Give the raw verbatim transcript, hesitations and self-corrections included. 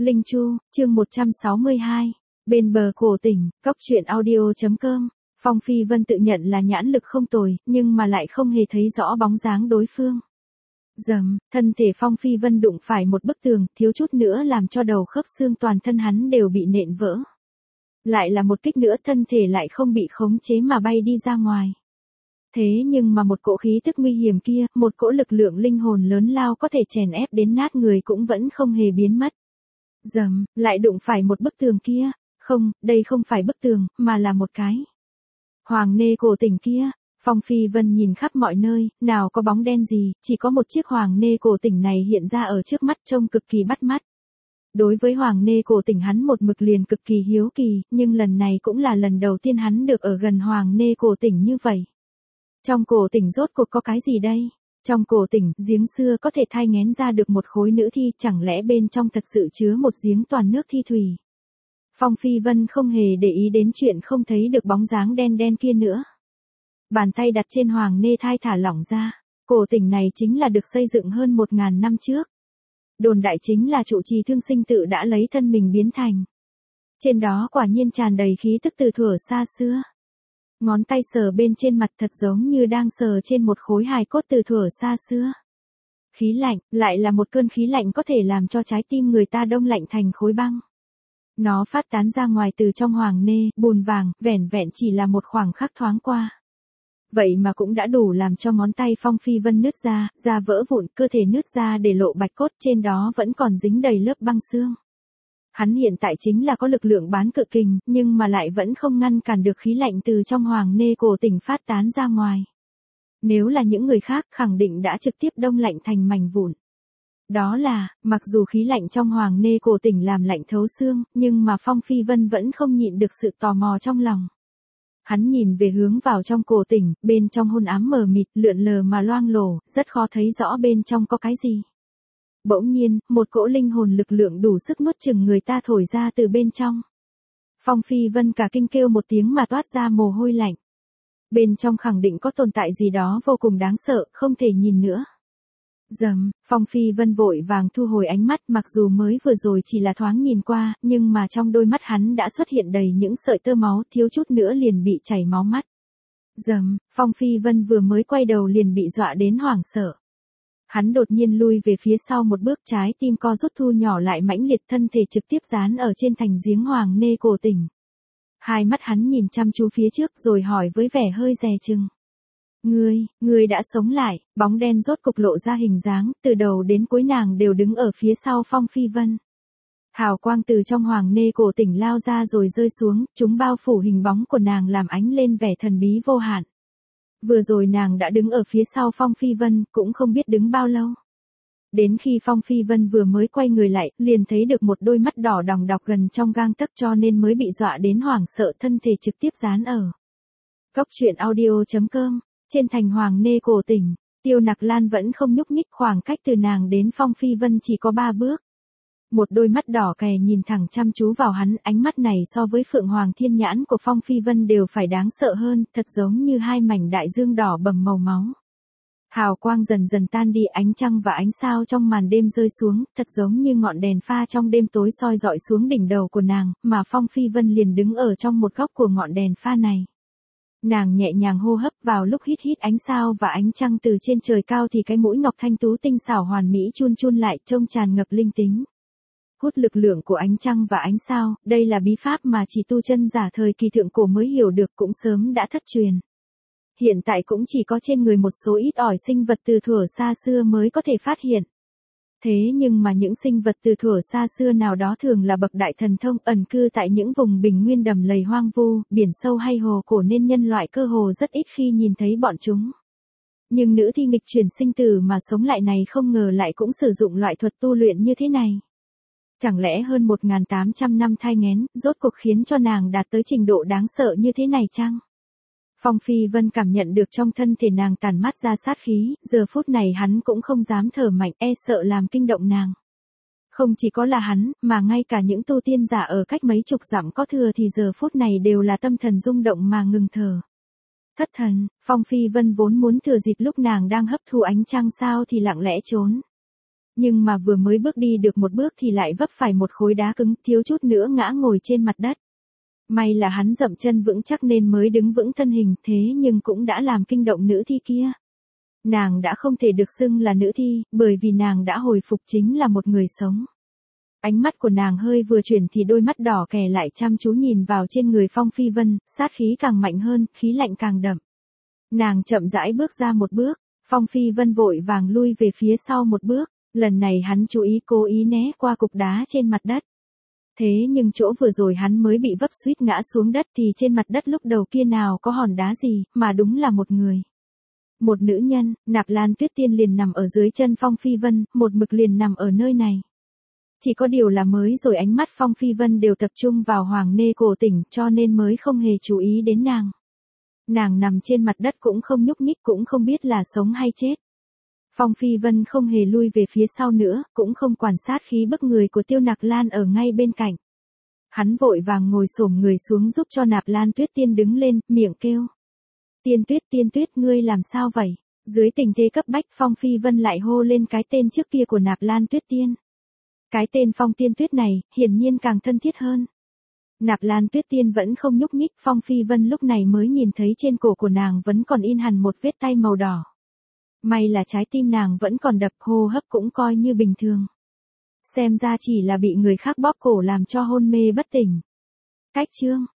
Linh Chu, chương một trăm sáu mươi hai. Bên bờ cổ tỉnh, cóc truyện audio chấm com. Phong Phi Vân tự nhận là nhãn lực không tồi, nhưng mà lại không hề thấy rõ bóng dáng đối phương. Dầm, thân thể Phong Phi Vân đụng phải một bức tường, thiếu chút nữa làm cho đầu khớp xương toàn thân hắn đều bị nện vỡ. Lại là một kích nữa, thân thể lại không bị khống chế mà bay đi ra ngoài. Thế nhưng mà một cỗ khí tức nguy hiểm kia, một cỗ lực lượng linh hồn lớn lao có thể chèn ép đến nát người cũng vẫn không hề biến mất. Dầm, lại đụng phải một bức tường kia. Không, đây không phải bức tường, mà là một cái hoàng nê cổ tỉnh kia. Phong Phi Vân nhìn khắp mọi nơi, nào có bóng đen gì, chỉ có một chiếc hoàng nê cổ tỉnh này hiện ra ở trước mắt trông cực kỳ bắt mắt. Đối với hoàng nê cổ tỉnh hắn một mực liền cực kỳ hiếu kỳ, nhưng lần này cũng là lần đầu tiên hắn được ở gần hoàng nê cổ tỉnh như vậy. Trong cổ tỉnh rốt cuộc có cái gì đây? Trong cổ tỉnh, giếng xưa có thể thai nghén ra được một khối nữ thi, chẳng lẽ bên trong thật sự chứa một giếng toàn nước thi thủy? Phong Phi Vân không hề để ý đến chuyện không thấy được bóng dáng đen đen kia nữa. Bàn tay đặt trên hoàng nê thai thả lỏng ra. Cổ tỉnh này chính là được xây dựng hơn một ngàn năm trước. Đồn đại chính là trụ trì Thương Sinh tự đã lấy thân mình biến thành. Trên đó quả nhiên tràn đầy khí tức từ thuở xa xưa. Ngón tay sờ bên trên mặt thật giống như đang sờ trên một khối hài cốt từ thuở xa xưa. Khí lạnh, lại là một cơn khí lạnh có thể làm cho trái tim người ta đông lạnh thành khối băng. Nó phát tán ra ngoài từ trong hoàng nê, bùn vàng, vẻn vẹn chỉ là một khoảng khắc thoáng qua. Vậy mà cũng đã đủ làm cho ngón tay Phong Phi Vân nứt ra, da vỡ vụn, cơ thể nứt ra để lộ bạch cốt, trên đó vẫn còn dính đầy lớp băng xương. Hắn hiện tại chính là có lực lượng bán cự kình, nhưng mà lại vẫn không ngăn cản được khí lạnh từ trong hoàng nê cổ tỉnh phát tán ra ngoài. Nếu là những người khác khẳng định đã trực tiếp đông lạnh thành mảnh vụn. Đó là, mặc dù khí lạnh trong hoàng nê cổ tỉnh làm lạnh thấu xương, nhưng mà Phong Phi Vân vẫn không nhịn được sự tò mò trong lòng. Hắn nhìn về hướng vào trong cổ tỉnh, bên trong hôn ám mờ mịt, lượn lờ mà loang lổ, rất khó thấy rõ bên trong có cái gì. Bỗng nhiên, một cỗ linh hồn lực lượng đủ sức nuốt chửng người ta thổi ra từ bên trong. Phong Phi Vân cả kinh kêu một tiếng mà toát ra mồ hôi lạnh. Bên trong khẳng định có tồn tại gì đó vô cùng đáng sợ, không thể nhìn nữa. Dầm, Phong Phi Vân vội vàng thu hồi ánh mắt, mặc dù mới vừa rồi chỉ là thoáng nhìn qua, nhưng mà trong đôi mắt hắn đã xuất hiện đầy những sợi tơ máu, thiếu chút nữa liền bị chảy máu mắt. Dầm, Phong Phi Vân vừa mới quay đầu liền bị dọa đến hoảng sợ. Hắn đột nhiên lui về phía sau một bước, trái tim co rút thu nhỏ lại mãnh liệt, thân thể trực tiếp dán ở trên thành giếng hoàng nê cổ tỉnh. Hai mắt hắn nhìn chăm chú phía trước rồi hỏi với vẻ hơi dè chừng. Ngươi, ngươi đã sống lại, bóng đen rốt cục lộ ra hình dáng, từ đầu đến cuối nàng đều đứng ở phía sau Phong Phi Vân. Hào quang từ trong hoàng nê cổ tỉnh lao ra rồi rơi xuống, chúng bao phủ hình bóng của nàng làm ánh lên vẻ thần bí vô hạn. Vừa rồi nàng đã đứng ở phía sau Phong Phi Vân, cũng không biết đứng bao lâu. Đến khi Phong Phi Vân vừa mới quay người lại, liền thấy được một đôi mắt đỏ đòng đọc gần trong gang tấc, cho nên mới bị dọa đến hoảng sợ, thân thể trực tiếp dán ở. Cóc truyện audio chấm com. Trên thành hoàng nê cổ tỉnh, Tiêu Nặc Lan vẫn không nhúc nhích, khoảng cách từ nàng đến Phong Phi Vân chỉ có ba bước. Một đôi mắt đỏ kè nhìn thẳng chăm chú vào hắn, ánh mắt này so với Phượng Hoàng Thiên Nhãn của Phong Phi Vân đều phải đáng sợ hơn, thật giống như hai mảnh đại dương đỏ bầm màu máu. Hào quang dần dần tan đi, ánh trăng và ánh sao trong màn đêm rơi xuống, thật giống như ngọn đèn pha trong đêm tối soi dọi xuống đỉnh đầu của nàng, mà Phong Phi Vân liền đứng ở trong một góc của ngọn đèn pha này. Nàng nhẹ nhàng hô hấp, vào lúc hít hít ánh sao và ánh trăng từ trên trời cao thì cái mũi ngọc thanh tú tinh xảo hoàn mỹ chun chun lại, trông tràn ngập linh tính. Hút lực lượng của ánh trăng và ánh sao, đây là bí pháp mà chỉ tu chân giả thời kỳ thượng cổ mới hiểu được, cũng sớm đã thất truyền. Hiện tại cũng chỉ có trên người một số ít ỏi sinh vật từ thuở xa xưa mới có thể phát hiện. Thế nhưng mà những sinh vật từ thuở xa xưa nào đó thường là bậc đại thần thông, ẩn cư tại những vùng bình nguyên đầm lầy hoang vu, biển sâu hay hồ cổ, nên nhân loại cơ hồ rất ít khi nhìn thấy bọn chúng. Nhưng nữ thi nghịch chuyển sinh tử mà sống lại này không ngờ lại cũng sử dụng loại thuật tu luyện như thế này. Chẳng lẽ hơn một nghìn tám trăm năm thai nghén, rốt cuộc khiến cho nàng đạt tới trình độ đáng sợ như thế này chăng? Phong Phi Vân cảm nhận được trong thân thể nàng tản mát ra sát khí, giờ phút này hắn cũng không dám thở mạnh, e sợ làm kinh động nàng. Không chỉ có là hắn, mà ngay cả những tu tiên giả ở cách mấy chục dặm có thừa thì giờ phút này đều là tâm thần rung động mà ngừng thở. Thất thần, Phong Phi Vân vốn muốn thừa dịp lúc nàng đang hấp thu ánh trăng sao thì lặng lẽ trốn. Nhưng mà vừa mới bước đi được một bước thì lại vấp phải một khối đá cứng, thiếu chút nữa ngã ngồi trên mặt đất. May là hắn dậm chân vững chắc nên mới đứng vững thân hình, thế nhưng cũng đã làm kinh động nữ thi kia. Nàng đã không thể được xưng là nữ thi, bởi vì nàng đã hồi phục chính là một người sống. Ánh mắt của nàng hơi vừa chuyển thì đôi mắt đỏ kè lại chăm chú nhìn vào trên người Phong Phi Vân, sát khí càng mạnh hơn, khí lạnh càng đậm. Nàng chậm rãi bước ra một bước, Phong Phi Vân vội vàng lui về phía sau một bước, lần này hắn chú ý cố ý né qua cục đá trên mặt đất. Thế nhưng chỗ vừa rồi hắn mới bị vấp suýt ngã xuống đất thì trên mặt đất lúc đầu kia nào có hòn đá gì, mà đúng là một người. Một nữ nhân, Nạp Lan Tuyết Tiên liền nằm ở dưới chân Phong Phi Vân, một mực liền nằm ở nơi này. Chỉ có điều là mới rồi ánh mắt Phong Phi Vân đều tập trung vào Hoàng Nê Cổ Tỉnh cho nên mới không hề chú ý đến nàng. Nàng nằm trên mặt đất cũng không nhúc nhích, cũng không biết là sống hay chết. Phong Phi Vân không hề lui về phía sau nữa, cũng không quan sát khí bức người của Tiêu Nặc Lan ở ngay bên cạnh. Hắn vội vàng ngồi xổm người xuống giúp cho Nạp Lan Tuyết Tiên đứng lên, miệng kêu. Tiên Tuyết, Tiên Tuyết, ngươi làm sao vậy? Dưới tình thế cấp bách Phong Phi Vân lại hô lên cái tên trước kia của Nạp Lan Tuyết Tiên. Cái tên Phong Tiên Tuyết này, hiển nhiên càng thân thiết hơn. Nạp Lan Tuyết Tiên vẫn không nhúc nhích, Phong Phi Vân lúc này mới nhìn thấy trên cổ của nàng vẫn còn in hẳn một vết tay màu đỏ. May là trái tim nàng vẫn còn đập, hô hấp cũng coi như bình thường. Xem ra chỉ là bị người khác bóp cổ làm cho hôn mê bất tỉnh. Cách chương